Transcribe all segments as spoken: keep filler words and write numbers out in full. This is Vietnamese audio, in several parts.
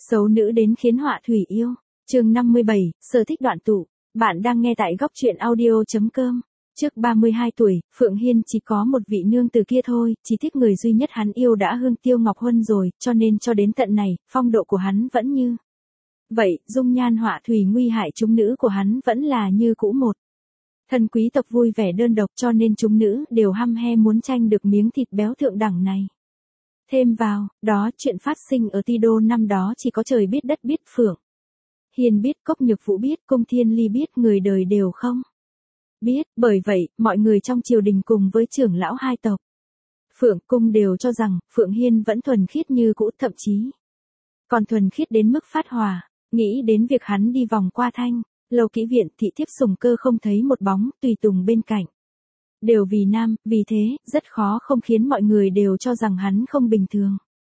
Xấu nữ đến khiến họa thủy yêu. Chương năm mươi bảy, sở thích đoạn tụ. Bạn đang nghe tại góc truyện audio chấm com. Trước ba mươi hai tuổi, Phượng Hiên chỉ có một vị nương tử kia thôi, chỉ tiếc người duy nhất hắn yêu đã Hương Tiêu Ngọc Huân rồi, cho nên cho đến tận này, phong độ của hắn vẫn như vậy, dung nhan họa thủy nguy hại chúng nữ của hắn vẫn là như cũ một. Thần quý tộc vui vẻ đơn độc cho nên chúng nữ đều hăm he muốn tranh được miếng thịt béo thượng đẳng này. Thêm vào, đó chuyện phát sinh ở Ti Đô năm đó chỉ có trời biết đất biết Phượng Hiên biết, Cốc Nhược Vũ biết, Cung Thiên Ly biết, người đời đều không biết, bởi vậy, mọi người trong triều đình cùng với trưởng lão hai tộc Phượng Cung đều cho rằng, Phượng Hiên vẫn thuần khiết như cũ, thậm chí còn thuần khiết đến mức phát hỏa, nghĩ đến việc hắn đi vòng qua thanh lâu kỹ viện, thị thiếp Sùng Cơ không thấy một bóng, tùy tùng bên cạnh đều vì nam, vì thế, rất khó không khiến mọi người đều cho rằng hắn không bình thường.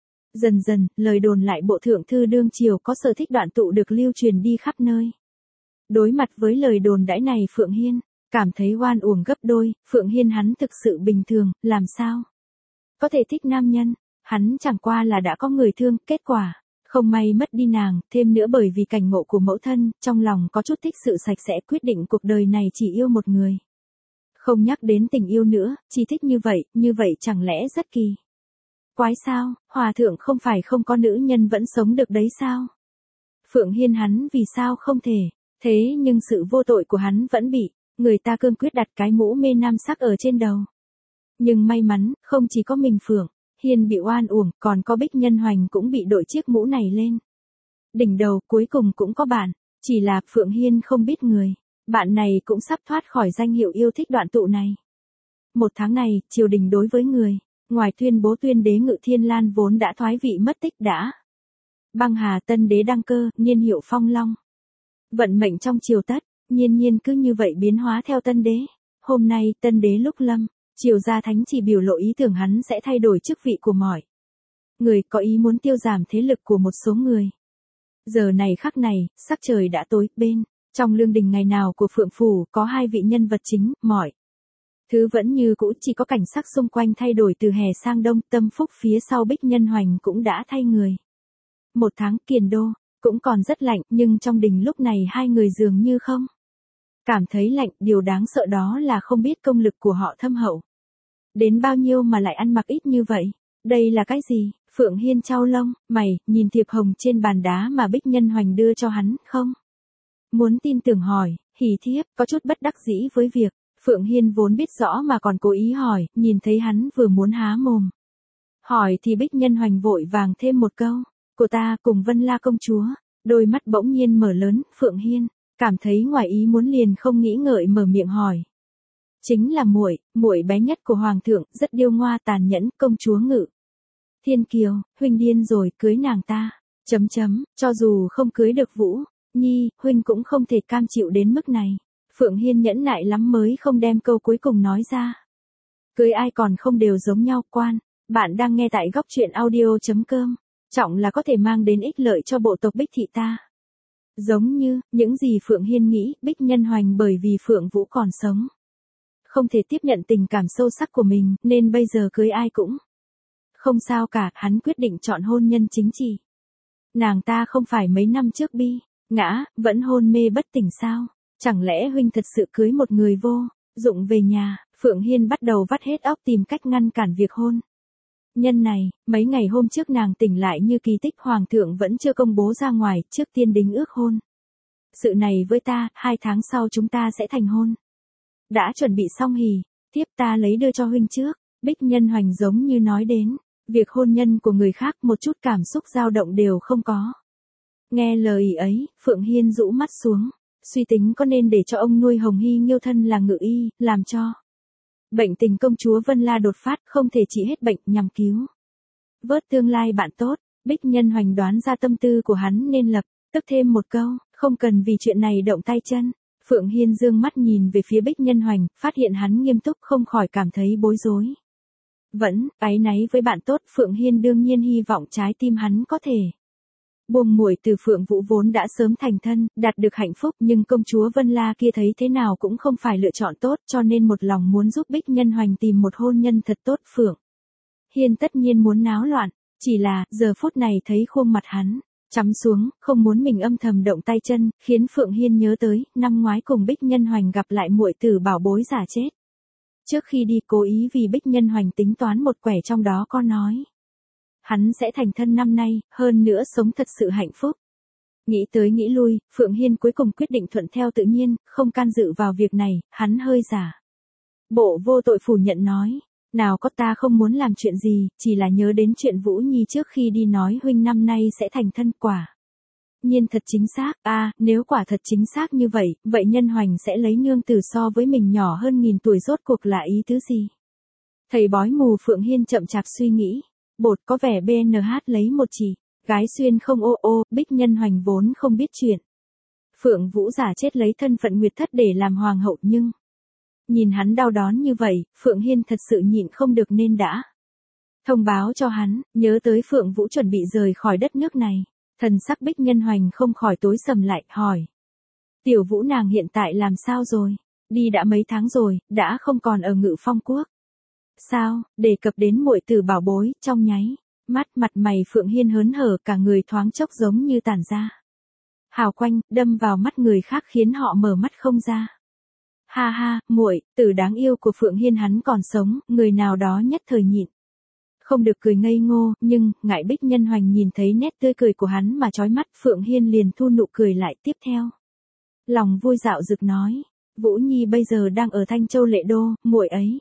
Dần dần, lời đồn lại bộ thượng thư đương triều có sở thích đoạn tụ được lưu truyền đi khắp nơi. Đối mặt với lời đồn đãi này Phượng Hiên cảm thấy oan uổng gấp đôi, Phượng Hiên hắn thực sự bình thường, làm sao có thể thích nam nhân, hắn chẳng qua là đã có người thương, kết quả không may mất đi nàng, thêm nữa bởi vì cảnh ngộ của mẫu thân, trong lòng có chút thích sự sạch sẽ, quyết định cuộc đời này chỉ yêu một người. Không nhắc đến tình yêu nữa, chỉ thích như vậy, như vậy chẳng lẽ rất kỳ quái sao, hòa thượng không phải không có nữ nhân vẫn sống được đấy sao? Phượng Hiên hắn vì sao không thể, thế nhưng sự vô tội của hắn vẫn bị người ta cương quyết đặt cái mũ mê nam sắc ở trên đầu. Nhưng may mắn, không chỉ có mình Phượng Hiên bị oan uổng, còn có Bích Nhân Hoành cũng bị đội chiếc mũ này lên đỉnh đầu, cuối cùng cũng có bạn, chỉ là Phượng Hiên không biết người bạn này cũng sắp thoát khỏi danh hiệu yêu thích đoạn tụ này. Một tháng này, triều đình đối với người ngoài tuyên bố tuyên đế Ngự Thiên Lan vốn đã thoái vị mất tích đã băng hà tân đế đăng cơ, niên hiệu Phong Long. Vận mệnh trong triều tất nhiên nhiên cứ như vậy biến hóa theo tân đế. Hôm nay tân đế lúc lâm triều gia thánh chỉ biểu lộ ý tưởng hắn sẽ thay đổi chức vị của mọi người, có ý muốn tiêu giảm thế lực của một số người. Giờ này khắc này, sắc trời đã tối, bên trong lương đình ngày nào của Phượng Phủ có hai vị nhân vật chính, mọi thứ vẫn như cũ, chỉ có cảnh sắc xung quanh thay đổi từ hè sang đông. Tâm phúc phía sau Bích Nhân Hoành cũng đã thay người. Một tháng Kiền Đô cũng còn rất lạnh, nhưng trong đình lúc này hai người dường như không cảm thấy lạnh, điều đáng sợ đó là không biết công lực của họ thâm hậu đến bao nhiêu mà lại ăn mặc ít như vậy. Đây là cái gì? Phượng Hiên chau lông mày, nhìn thiệp hồng trên bàn đá mà Bích Nhân Hoành đưa cho hắn, không muốn tin tưởng hỏi, hỉ thiếp, có chút bất đắc dĩ với việc Phượng Hiên vốn biết rõ mà còn cố ý hỏi, nhìn thấy hắn vừa muốn há mồm hỏi thì Bích Nhân Hoành vội vàng thêm một câu, cô ta cùng Vân La công chúa. Đôi mắt bỗng nhiên mở lớn, Phượng Hiên cảm thấy ngoài ý muốn liền không nghĩ ngợi mở miệng hỏi. Chính là muội, muội bé nhất của hoàng thượng, rất điêu ngoa tàn nhẫn, công chúa Ngự Thiên Kiều, huynh điên rồi, cưới nàng ta. Chấm chấm, cho dù không cưới được Vũ Nhi, huynh cũng không thể cam chịu đến mức này. Phượng Hiên nhẫn nại lắm mới không đem câu cuối cùng nói ra. Cưới ai còn không đều giống nhau, quan. Bạn đang nghe tại góc truyện audio chấm com. Trọng là có thể mang đến ích lợi cho bộ tộc Bích thị ta. Giống như, những gì Phượng Hiên nghĩ, Bích Nhân Hoành bởi vì Phượng Vũ còn sống không thể tiếp nhận tình cảm sâu sắc của mình, nên bây giờ cưới ai cũng không sao cả, hắn quyết định chọn hôn nhân chính trị. Nàng ta không phải mấy năm trước bi ngã, vẫn hôn mê bất tỉnh sao? Chẳng lẽ huynh thật sự cưới một người vô dụng về nhà? Phượng Hiên bắt đầu vắt hết óc tìm cách ngăn cản việc hôn nhân này. Mấy ngày hôm trước nàng tỉnh lại như kỳ tích, hoàng thượng vẫn chưa công bố ra ngoài, trước tiên đính ước hôn sự này với ta, hai tháng sau chúng ta sẽ thành hôn. Đã chuẩn bị xong hỉ, tiếp ta lấy đưa cho huynh trước. Bích Nhân Hoành giống như nói đến việc hôn nhân của người khác, một chút cảm xúc dao động đều không có. Nghe lời ấy, Phượng Hiên rũ mắt xuống, suy tính có nên để cho ông nuôi Hồng Hy Nghiêu thân là ngự y, làm cho bệnh tình công chúa Vân La đột phát, không thể trị hết bệnh, nhằm cứu vớt tương lai bạn tốt. Bích Nhân Hoành đoán ra tâm tư của hắn nên lập tức thêm một câu, không cần vì chuyện này động tay chân. Phượng Hiên dương mắt nhìn về phía Bích Nhân Hoành, phát hiện hắn nghiêm túc, không khỏi cảm thấy bối rối. Vẫn áy náy với bạn tốt, Phượng Hiên đương nhiên hy vọng trái tim hắn có thể buông muội từ Phượng Vũ vốn đã sớm thành thân, đạt được hạnh phúc, nhưng công chúa Vân La kia thấy thế nào cũng không phải lựa chọn tốt, cho nên một lòng muốn giúp Bích Nhân Hoành tìm một hôn nhân thật tốt. Phượng Hiên tất nhiên muốn náo loạn, chỉ là giờ phút này thấy khuôn mặt hắn Chắm xuống, không muốn mình âm thầm động tay chân, khiến Phượng Hiên nhớ tới, năm ngoái cùng Bích Nhân Hoành gặp lại muội tử bảo bối giả chết. Trước khi đi cố ý vì Bích Nhân Hoành tính toán một quẻ trong đó có nói. Hắn sẽ thành thân năm nay, hơn nữa sống thật sự hạnh phúc. Nghĩ tới nghĩ lui, Phượng Hiên cuối cùng quyết định thuận theo tự nhiên, không can dự vào việc này, hắn hơi giả bộ vô tội phủ nhận nói. Nào có, ta không muốn làm chuyện gì, chỉ là nhớ đến chuyện Vũ Nhi trước khi đi nói huynh năm nay sẽ thành thân quả. Nhiên thật chính xác, a à, nếu quả thật chính xác như vậy, vậy Nhân Hoành sẽ lấy nương tử so với mình nhỏ hơn nghìn tuổi rốt cuộc là ý tứ gì? Thầy bói mù Phượng Hiên chậm chạp suy nghĩ. Bột có vẻ bê en hát lấy một chỉ. Gái xuyên không ô ô, Bích Nhân Hoành vốn không biết chuyện. Phượng Vũ giả chết lấy thân phận Nguyệt Thất để làm hoàng hậu nhưng... Nhìn hắn đau đớn như vậy, Phượng Hiên thật sự nhịn không được nên đã. Thông báo cho hắn, nhớ tới Phượng Vũ chuẩn bị rời khỏi đất nước này. Thần sắc Bích Nhân Hoành không khỏi tối sầm lại, hỏi. Tiểu Vũ nàng hiện tại làm sao rồi? Đi đã mấy tháng rồi, đã không còn ở Ngự Phong Quốc. Sao, đề cập đến muội tử bảo bối, trong nháy. Mắt mặt mày Phượng Hiên hớn hở, cả người thoáng chốc giống như tản ra. Hào quanh, đâm vào mắt người khác khiến họ mở mắt không ra. Ha ha, muội tử đáng yêu của Phượng Hiên hắn còn sống, người nào đó nhất thời nhịn. Không được cười ngây ngô, nhưng, ngại Bích Nhân Hoành nhìn thấy nét tươi cười của hắn mà chói mắt, Phượng Hiên liền thu nụ cười lại tiếp theo. Lòng vui dạo dực nói, Vũ Nhi bây giờ đang ở Thanh Châu Lệ Đô, muội ấy.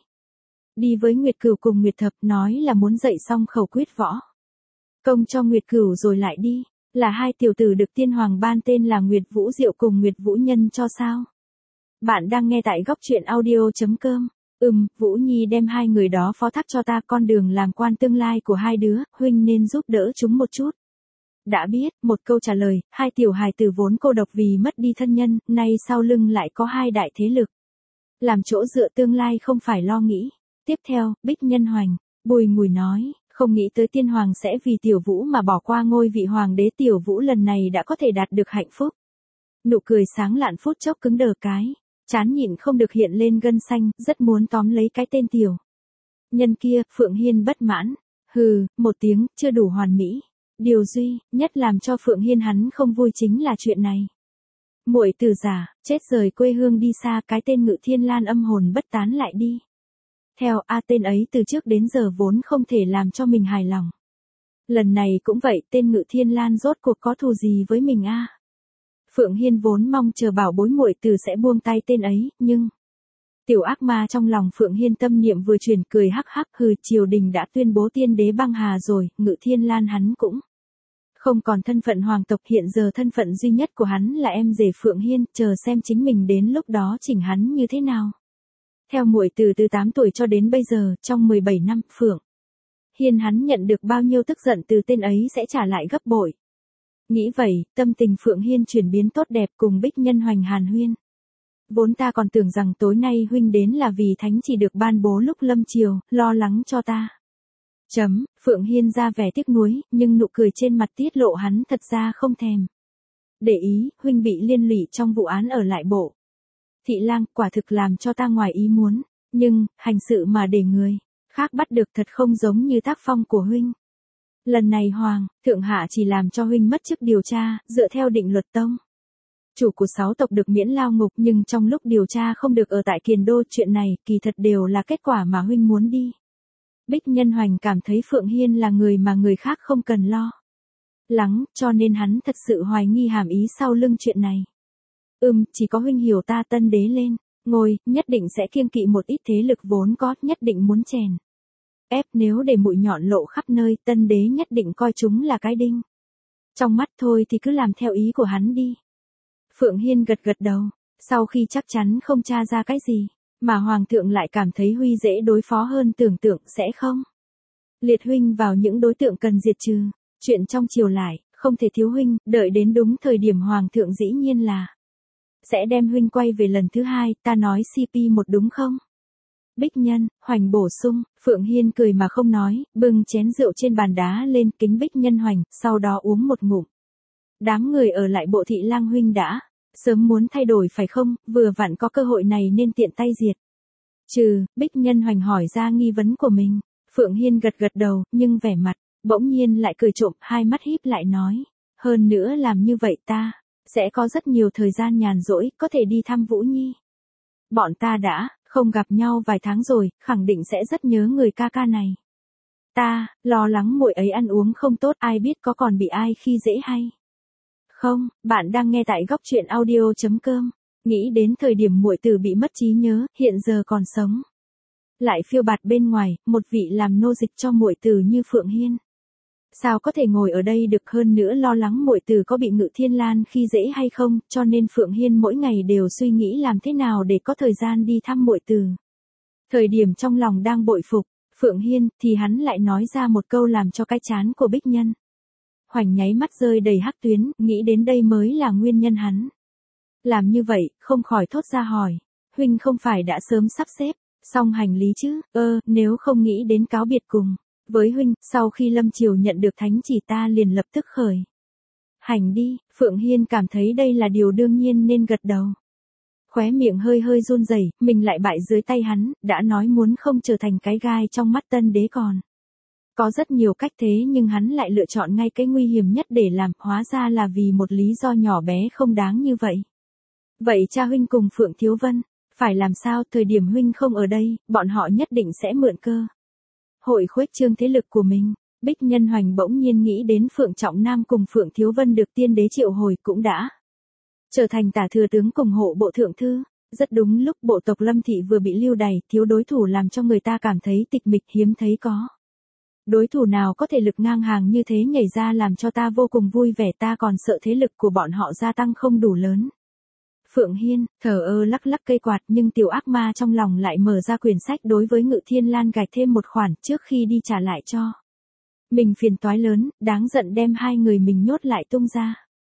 Đi với Nguyệt Cửu cùng Nguyệt Thập nói là muốn dạy xong khẩu quyết võ. Công cho Nguyệt Cửu rồi lại đi, là hai tiểu tử được tiên hoàng ban tên là Nguyệt Vũ Diệu cùng Nguyệt Vũ Nhân cho sao? Bạn đang nghe tại góc truyện audio chấm com. Ừm, Vũ Nhi đem hai người đó phó thác cho ta, con đường làm quan tương lai của hai đứa, huynh nên giúp đỡ chúng một chút. Đã biết, một câu trả lời, hai tiểu hài tử vốn cô độc vì mất đi thân nhân, nay sau lưng lại có hai đại thế lực. Làm chỗ dựa tương lai không phải lo nghĩ. Tiếp theo, Bích Nhân Hoành, bùi ngùi nói, không nghĩ tới tiên hoàng sẽ vì tiểu Vũ mà bỏ qua ngôi vị hoàng đế, tiểu Vũ lần này đã có thể đạt được hạnh phúc. Nụ cười sáng lạn phút chốc cứng đờ cái. Chán nhịn không được hiện lên gân xanh, rất muốn tóm lấy cái tên tiểu nhân kia. Phượng Hiên bất mãn. Hừ, một tiếng, chưa đủ hoàn mỹ. Điều duy nhất làm cho Phượng Hiên hắn không vui chính là chuyện này. Muội tử giả, chết rời quê hương đi xa, cái tên Ngự Thiên Lan âm hồn bất tán lại đi. Theo a tên ấy từ trước đến giờ vốn không thể làm cho mình hài lòng. Lần này cũng vậy, tên Ngự Thiên Lan rốt cuộc có thù gì với mình a? Phượng Hiên vốn mong chờ bảo bối muội tử sẽ buông tay tên ấy, nhưng... Tiểu ác ma trong lòng Phượng Hiên tâm niệm vừa chuyển, cười hắc hắc, hừ, triều đình đã tuyên bố tiên đế băng hà rồi, Ngự Thiên Lan hắn cũng không còn thân phận hoàng tộc, hiện giờ thân phận duy nhất của hắn là em rể Phượng Hiên, chờ xem chính mình đến lúc đó chỉnh hắn như thế nào. Theo muội tử từ tám tuổi cho đến bây giờ, trong mười bảy năm, Phượng Hiên hắn nhận được bao nhiêu tức giận từ tên ấy sẽ trả lại gấp bội. Nghĩ vậy, tâm tình Phượng Hiên chuyển biến tốt đẹp, cùng Bích Nhân Hoành hàn huyên. Vốn ta còn tưởng rằng tối nay huynh đến là vì thánh chỉ được ban bố lúc lâm triều, lo lắng cho ta. Chấm, Phượng Hiên ra vẻ tiếc nuối, nhưng nụ cười trên mặt tiết lộ hắn thật ra không thèm để ý, huynh bị liên lụy trong vụ án ở lại bộ Thị Lang, quả thực làm cho ta ngoài ý muốn, nhưng, hành sự mà để người khác bắt được thật không giống như tác phong của huynh. Lần này Hoàng, Thượng Hạ chỉ làm cho huynh mất chức điều tra, dựa theo định luật tông. Chủ của sáu tộc được miễn lao ngục, nhưng trong lúc điều tra không được ở tại Kiền Đô, chuyện này kỳ thật đều là kết quả mà huynh muốn đi. Bích Nhân Hoành cảm thấy Phượng Hiên là người mà người khác không cần lo lắng, cho nên hắn thật sự hoài nghi hàm ý sau lưng chuyện này. Ừm, chỉ có huynh hiểu ta tân đế lên ngôi, nhất định sẽ kiêng kỵ một ít thế lực vốn có, nhất định muốn chèn ép, nếu để mũi nhọn lộ khắp nơi, tân đế nhất định coi chúng là cái đinh trong mắt, thôi thì cứ làm theo ý của hắn đi. Phượng Hiên gật gật đầu, sau khi chắc chắn không tra ra cái gì, mà Hoàng thượng lại cảm thấy Huy dễ đối phó hơn tưởng tượng, sẽ không liệt huynh vào những đối tượng cần diệt trừ. Chuyện trong triều lại, không thể thiếu huynh, đợi đến đúng thời điểm Hoàng thượng dĩ nhiên là sẽ đem huynh quay về lần thứ hai, ta nói xê pê một đúng không? Bích Nhân Hoành bổ sung. Phượng Hiên cười mà không nói, bưng chén rượu trên bàn đá lên kính Bích Nhân Hoành, sau đó uống một ngụm. Đám người ở lại bộ Thị Lang huynh đã sớm muốn thay đổi phải không, vừa vặn có cơ hội này nên tiện tay diệt trừ. Bích Nhân Hoành hỏi ra nghi vấn của mình. Phượng Hiên gật gật đầu, nhưng vẻ mặt bỗng nhiên lại cười trộm, hai mắt híp lại nói, Hơn nữa làm như vậy ta sẽ có rất nhiều thời gian nhàn rỗi, có thể đi thăm Vũ Nhi. Bọn ta đã không gặp nhau vài tháng rồi, khẳng định sẽ rất nhớ người ca ca này. Ta lo lắng muội ấy ăn uống không tốt, ai biết có còn bị ai khi dễ hay không. Bạn đang nghe tại góc truyện audio chấm com. Nghĩ đến thời điểm muội tử bị mất trí nhớ, hiện giờ còn sống, lại phiêu bạt bên ngoài, một vị làm nô dịch cho muội tử như Phượng Hiên, sao có thể ngồi ở đây được, hơn nữa lo lắng muội tử có bị Ngự Thiên Lan khi dễ hay không, cho nên Phượng Hiên mỗi ngày đều suy nghĩ làm thế nào để có thời gian đi thăm muội tử. Thời điểm trong lòng đang bội phục Phượng Hiên, thì hắn lại nói ra một câu làm cho cái trán của Bích Nhân Hoành nháy mắt rơi đầy hắc tuyến, nghĩ đến đây mới là nguyên nhân hắn làm như vậy, không khỏi thốt ra hỏi, huynh không phải đã sớm sắp xếp xong hành lý chứ? Ơ, nếu không nghĩ đến cáo biệt cùng với huynh, sau khi Lâm Triều nhận được thánh chỉ ta liền lập tức khởi hành đi. Phượng Hiên cảm thấy đây là điều đương nhiên nên gật đầu. Khóe miệng hơi hơi run rẩy, mình lại bại dưới tay hắn, đã nói muốn không trở thành cái gai trong mắt tân đế còn có rất nhiều cách, thế nhưng hắn lại lựa chọn ngay cái nguy hiểm nhất để làm, hóa ra là vì một lý do nhỏ bé không đáng như vậy. Vậy cha huynh cùng Phượng Thiếu Vân phải làm sao? Thời điểm huynh không ở đây, bọn họ nhất định sẽ mượn cơ hội khuếch trương thế lực của mình. Bích Nhân Hoành bỗng nhiên nghĩ đến Phượng Trọng Nam cùng Phượng Thiếu Vân được tiên đế triệu hồi cũng đã trở thành tả thừa tướng cùng hộ bộ thượng thư. Rất đúng lúc bộ tộc Lâm Thị vừa bị lưu đày, thiếu đối thủ làm cho người ta cảm thấy tịch mịch, hiếm thấy có đối thủ nào có thể lực ngang hàng như thế nhảy ra làm cho ta vô cùng vui vẻ, ta còn sợ thế lực của bọn họ gia tăng không đủ lớn. Phượng Hiên thờ ơ lắc lắc cây quạt, nhưng tiểu ác ma trong lòng lại mở ra quyển sách đối với Ngự Thiên Lan gạch thêm một khoản trước khi đi trả lại cho mình phiền toái lớn, đáng giận đem hai người mình nhốt lại tung ra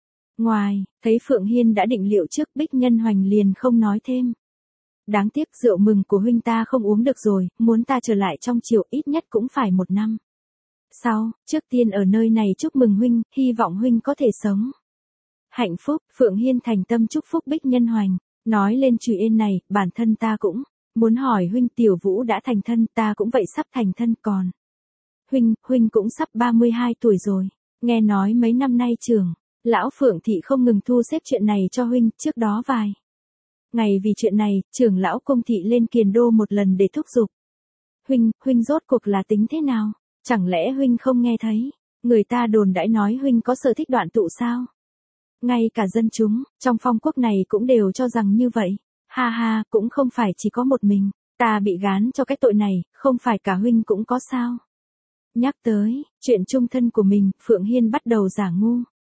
ngoài. Thấy Phượng Hiên đã định liệu trước, Bích Nhân Hoành liền không nói thêm. Đáng tiếc rượu mừng của huynh ta không uống được rồi, muốn ta trở lại trong triều ít nhất cũng phải một năm sau. Trước tiên ở nơi này chúc mừng huynh, hy vọng huynh có thể sống hạnh phúc. Phượng Hiên thành tâm chúc phúc Bích Nhân Hoành, nói lên chuyện yên này, bản thân ta cũng muốn hỏi huynh, Tiểu Vũ đã thành thân, ta cũng vậy sắp thành thân, còn huynh, huynh cũng sắp ba mươi hai tuổi rồi, nghe nói mấy năm nay trưởng lão Phượng Thị không ngừng thu xếp chuyện này cho huynh, trước đó vài ngày vì chuyện này, trưởng lão Cung Thị lên Kiền Đô một lần để thúc giục huynh, huynh rốt cuộc là tính thế nào? Chẳng lẽ huynh không nghe thấy người ta đồn đãi nói huynh có sở thích đoạn tụ sao? Ngay cả dân chúng trong phong quốc này cũng đều cho rằng như vậy. Ha ha, cũng không phải chỉ có một mình ta bị gán cho cái tội này, không phải cả huynh cũng có sao? Nhắc tới chuyện chung thân của mình, Phượng Hiên bắt đầu giả ngu.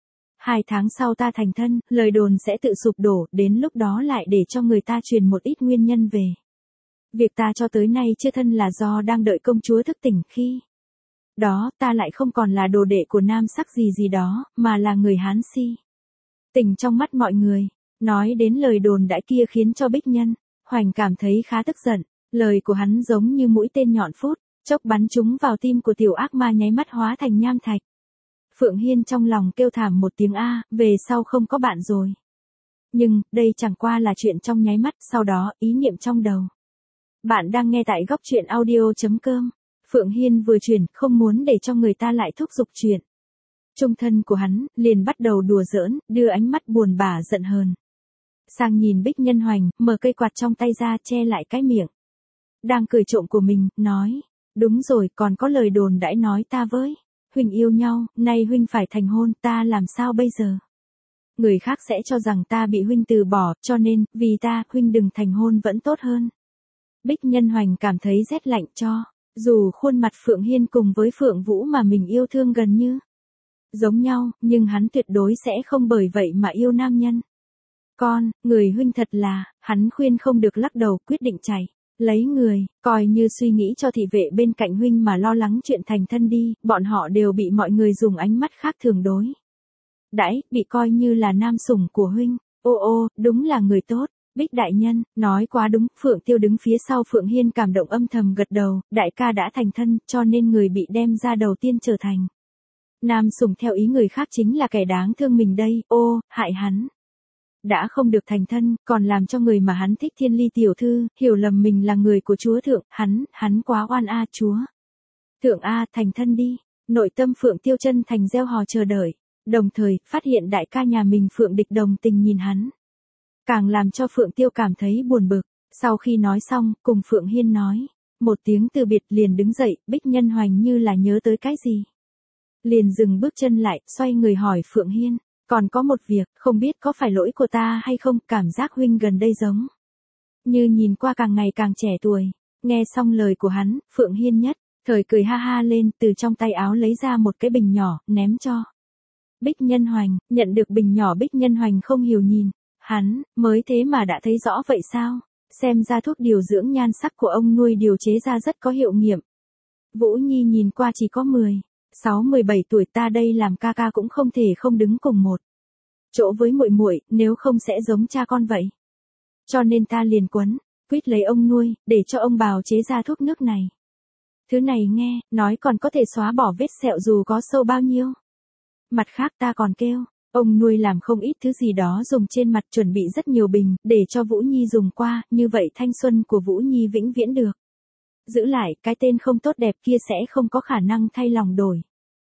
Hai tháng sau ta thành thân, lời đồn sẽ tự sụp đổ, đến lúc đó lại để cho người ta truyền một ít nguyên nhân về việc ta cho tới nay chưa thân là do đang đợi công chúa thức tỉnh, khi đó ta lại không còn là đồ đệ của nam sắc gì gì đó, mà là người Hán si tình trong mắt mọi người. Nói đến lời đồn đãi kia khiến cho Bích Nhân Hoành cảm thấy khá tức giận, lời của hắn giống như mũi tên nhọn phút chốc bắn trúng vào tim của tiểu ác ma, nháy mắt hóa thành nham thạch. Phượng Hiên trong lòng kêu thảm một tiếng a, về sau không có bạn rồi. Nhưng, đây chẳng qua là chuyện trong nháy mắt, sau đó, ý niệm trong đầu. Bạn đang nghe tại góc truyện audio chấm com. Phượng Hiên vừa chuyển, không muốn để cho người ta lại thúc giục chuyện chung thân của hắn, liền bắt đầu đùa giỡn, đưa ánh mắt buồn bã giận hờn sang nhìn Bích Nhân Hoành, mở cây quạt trong tay ra che lại cái miệng đang cười trộm của mình, nói, đúng rồi, còn có lời đồn đãi nói ta với huynh yêu nhau, nay huynh phải thành hôn, ta làm sao bây giờ? Người khác sẽ cho rằng ta bị huynh từ bỏ, cho nên, vì ta, huynh đừng thành hôn vẫn tốt hơn. Bích Nhân Hoành cảm thấy rét lạnh cho, dù khuôn mặt Phượng Hiên cùng với Phượng Vũ mà mình yêu thương gần như giống nhau, nhưng hắn tuyệt đối sẽ không bởi vậy mà yêu nam nhân. Con, người huynh thật là, hắn khuyên không được lắc đầu, quyết định chạy lấy người, coi như suy nghĩ cho thị vệ bên cạnh huynh mà lo lắng chuyện thành thân đi, bọn họ đều bị mọi người dùng ánh mắt khác thường đối đãi, bị coi như là nam sủng của huynh. Ô ô, đúng là người tốt. Bích đại nhân, nói quá đúng. Phượng Tiêu đứng phía sau Phượng Hiên cảm động âm thầm gật đầu, đại ca đã thành thân, cho nên người bị đem ra đầu tiên trở thành nam sủng theo ý người khác chính là kẻ đáng thương mình đây. Ô, hại hắn đã không được thành thân, còn làm cho người mà hắn thích Thiên Ly tiểu thư hiểu lầm mình là người của chúa thượng, hắn, hắn quá oan a. Chúa thượng a, thành thân đi. Nội tâm Phượng Tiêu chân thành gieo hò chờ đợi. đồng thời phát hiện đại ca nhà mình Phượng Địch đồng tình nhìn hắn. Càng làm cho Phượng Tiêu cảm thấy buồn bực, sau khi nói xong, cùng Phượng Hiên nói, một tiếng từ biệt liền đứng dậy, Bích Nhân Hoành như là nhớ tới cái gì. Liền dừng bước chân lại, xoay người hỏi Phượng Hiên, còn có một việc, không biết có phải lỗi của ta hay không, cảm giác huynh gần đây giống như nhìn qua càng ngày càng trẻ tuổi. Nghe xong lời của hắn, Phượng Hiên nhất thời cười ha ha lên, từ trong tay áo lấy ra một cái bình nhỏ, ném cho Bích Nhân Hoành. Nhận được bình nhỏ, Bích Nhân Hoành không hiểu nhìn hắn, mới thế mà đã thấy rõ vậy sao? Xem ra thuốc điều dưỡng nhan sắc của ông nuôi điều chế ra rất có hiệu nghiệm. Vũ Nhi nhìn qua chỉ có mười sáu mười bảy tuổi, ta đây làm ca ca cũng không thể không đứng cùng một chỗ với muội muội, nếu không sẽ giống cha con vậy. Cho nên ta liền quấn quýt lấy ông nuôi, để cho ông bào chế ra thuốc nước này. Thứ này nghe, nói còn có thể xóa bỏ vết sẹo dù có sâu bao nhiêu. Mặt khác ta còn kêu, ông nuôi làm không ít thứ gì đó dùng trên mặt, chuẩn bị rất nhiều bình, để cho Vũ Nhi dùng qua, như vậy thanh xuân của Vũ Nhi vĩnh viễn được giữ lại, cái tên không tốt đẹp kia sẽ không có khả năng thay lòng đổi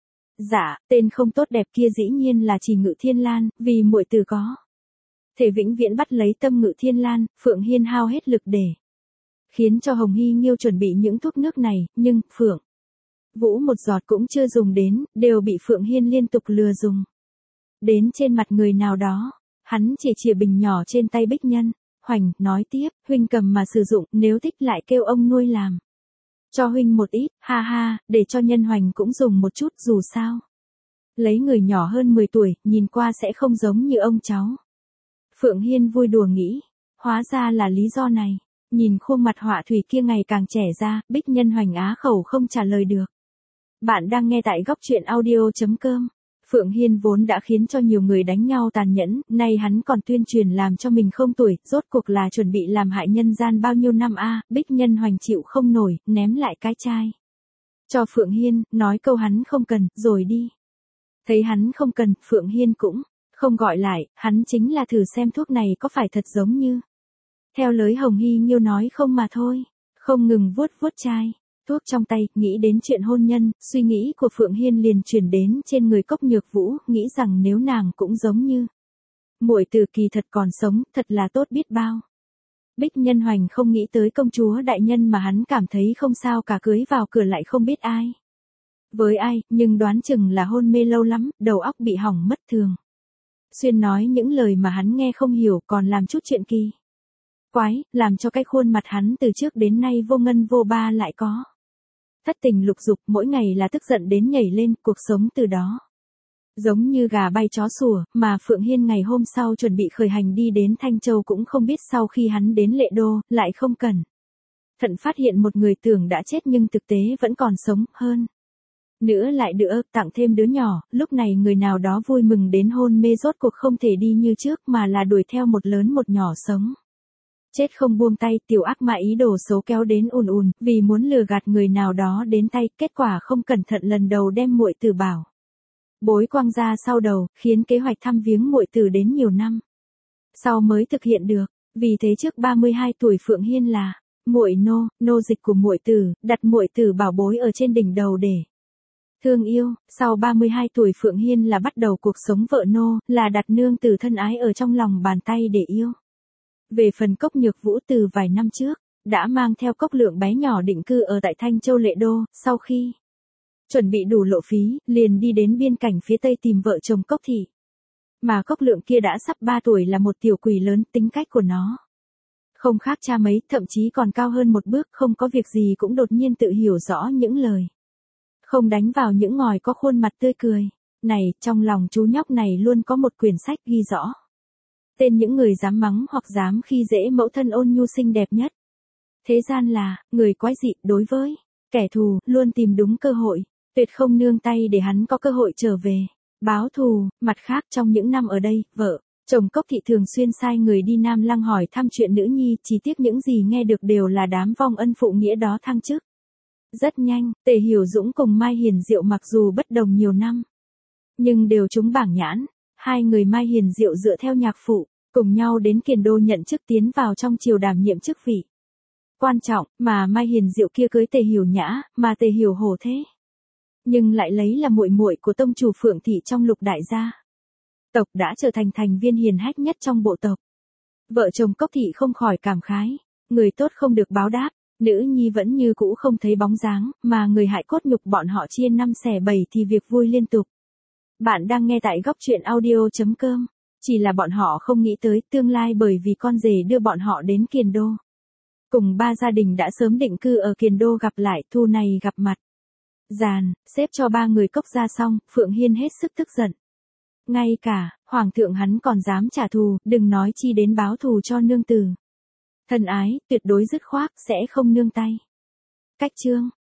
dạ. Tên không tốt đẹp kia dĩ nhiên là chỉ Ngự Thiên Lan, vì muội tử có thể vĩnh viễn bắt lấy tâm Ngự Thiên Lan. Phượng Hiên hao hết lực để khiến cho Hồng Hy Nghiêu chuẩn bị những thuốc nước này, nhưng Phượng Vũ một giọt cũng chưa dùng đến, đều bị Phượng Hiên liên tục lừa dùng đến trên mặt người nào đó. Hắn chỉ chìa bình nhỏ trên tay Bích Nhân Hoành, nói tiếp, huynh cầm mà sử dụng, nếu thích lại kêu ông nuôi làm cho huynh một ít, ha ha, để cho Nhân Hoành cũng dùng một chút, dù sao lấy người nhỏ hơn mười tuổi, nhìn qua sẽ không giống như ông cháu. Phượng Hiên vui đùa nghĩ, hóa ra là lý do này. Nhìn khuôn mặt họa thủy kia ngày càng trẻ ra, Bích Nhân Hoành á khẩu không trả lời được. Bạn đang nghe tại góc truyện audio.com. Phượng Hiên vốn đã khiến cho nhiều người đánh nhau tàn nhẫn, nay hắn còn tuyên truyền làm cho mình không tuổi, rốt cuộc là chuẩn bị làm hại nhân gian bao nhiêu năm a. Bích Nhân Hoành chịu không nổi, ném lại cái chai cho Phượng Hiên, nói câu hắn không cần, rồi đi. Thấy hắn không cần, Phượng Hiên cũng không gọi lại, hắn chính là thử xem thuốc này có phải thật giống như theo lời Hồng Hy Nghiêu nói không mà thôi. Không ngừng vuốt vuốt chai thuốc trong tay, nghĩ đến chuyện hôn nhân, suy nghĩ của Phượng Hiên liền chuyển đến trên người Cốc Nhược Vũ, nghĩ rằng nếu nàng cũng giống như muội tử kỳ thật còn sống, thật là tốt biết bao. Bích Nhân Hoành không nghĩ tới công chúa đại nhân mà hắn cảm thấy không sao cả cưới vào cửa lại không biết ai với ai, nhưng đoán chừng là hôn mê lâu lắm, đầu óc bị hỏng mất thường xuyên nói những lời mà hắn nghe không hiểu, còn làm chút chuyện kỳ quái, làm cho cái khuôn mặt hắn từ trước đến nay vô ngân vô ba lại có thất tình lục dục, mỗi ngày là tức giận đến nhảy lên, cuộc sống từ đó giống như gà bay chó sủa. Mà Phượng Hiên ngày hôm sau chuẩn bị khởi hành đi đến Thanh Châu, cũng không biết sau khi hắn đến Lệ Đô, lại không cẩn thận phát hiện một người tưởng đã chết nhưng thực tế vẫn còn sống, hơn nữa lại đỡ tặng thêm đứa nhỏ. Lúc này người nào đó vui mừng đến hôn mê, rốt cuộc không thể đi như trước mà là đuổi theo một lớn một nhỏ sống chết không buông tay. Tiểu ác ma ý đồ xấu kéo đến ùn ùn, vì muốn lừa gạt người nào đó đến tay, kết quả không cẩn thận lần đầu đem muội tử bảo bối quăng ra sau đầu, khiến kế hoạch thăm viếng muội tử đến nhiều năm sau mới thực hiện được. Vì thế trước ba mươi hai tuổi Phượng Hiên là muội nô, nô dịch của muội tử, đặt muội tử bảo bối ở trên đỉnh đầu để thương yêu. Sau ba mươi hai tuổi Phượng Hiên là bắt đầu cuộc sống vợ nô, là đặt nương tử thân ái ở trong lòng bàn tay để yêu. Về phần Cốc Nhược Vũ, từ vài năm trước đã mang theo Cốc Lượng bé nhỏ định cư ở tại Thanh Châu Lệ Đô, sau khi chuẩn bị đủ lộ phí, liền đi đến biên cảnh phía tây tìm vợ chồng Cốc Thị. Mà Cốc Lượng kia đã sắp ba tuổi, là một tiểu quỷ lớn, tính cách của nó không khác cha mấy, thậm chí còn cao hơn một bước, không có việc gì cũng đột nhiên tự hiểu rõ những lời không đánh vào những ngòi có khuôn mặt tươi cười này. Trong lòng chú nhóc này luôn có một quyển sách ghi rõ tên những người dám mắng hoặc dám khi dễ mẫu thân ôn nhu xinh đẹp nhất thế gian, là người quái dị. Đối với kẻ thù, luôn tìm đúng cơ hội, tuyệt không nương tay để hắn có cơ hội trở về báo thù. Mặt khác, trong những năm ở đây, vợ chồng Cốc Thị thường xuyên sai người đi Nam Lăng hỏi thăm chuyện nữ nhi, chỉ tiếc những gì nghe được đều là đám vong ân phụ nghĩa đó thăng chức. Rất nhanh, Tề Hiểu Dũng cùng Mai Hiền Diệu mặc dù bất đồng nhiều năm, nhưng đều trúng bảng nhãn. Hai người Mai Hiền Diệu dựa theo nhạc phụ, cùng nhau đến Kiền Đô nhận chức, tiến vào trong triều đảm nhiệm chức vị quan trọng, mà Mai Hiền Diệu kia cưới Tề Hiểu Nhã, mà Tề Hiểu Hổ thế nhưng lại lấy là muội muội của tông chủ Phượng thị trong Lục đại gia. Tộc đã trở thành thành viên hiền hách nhất trong bộ tộc. Vợ chồng Cốc thị không khỏi cảm khái, người tốt không được báo đáp, nữ nhi vẫn như cũ không thấy bóng dáng, mà người hại cốt nhục bọn họ chia năm xẻ bảy thì việc vui liên tục. Bạn đang nghe tại góc truyện audio.com. Chỉ là bọn họ không nghĩ tới tương lai bởi vì con rể đưa bọn họ đến Kiền Đô. Cùng ba gia đình đã sớm định cư ở Kiền Đô gặp lại, thu này gặp mặt. Giàn, xếp cho ba người Cốc ra xong, Phượng Hiên hết sức tức giận. Ngay cả, hoàng thượng hắn còn dám trả thù, đừng nói chi đến báo thù cho nương tử. Thân ái, tuyệt đối dứt khoát, sẽ không nương tay. Cách chương.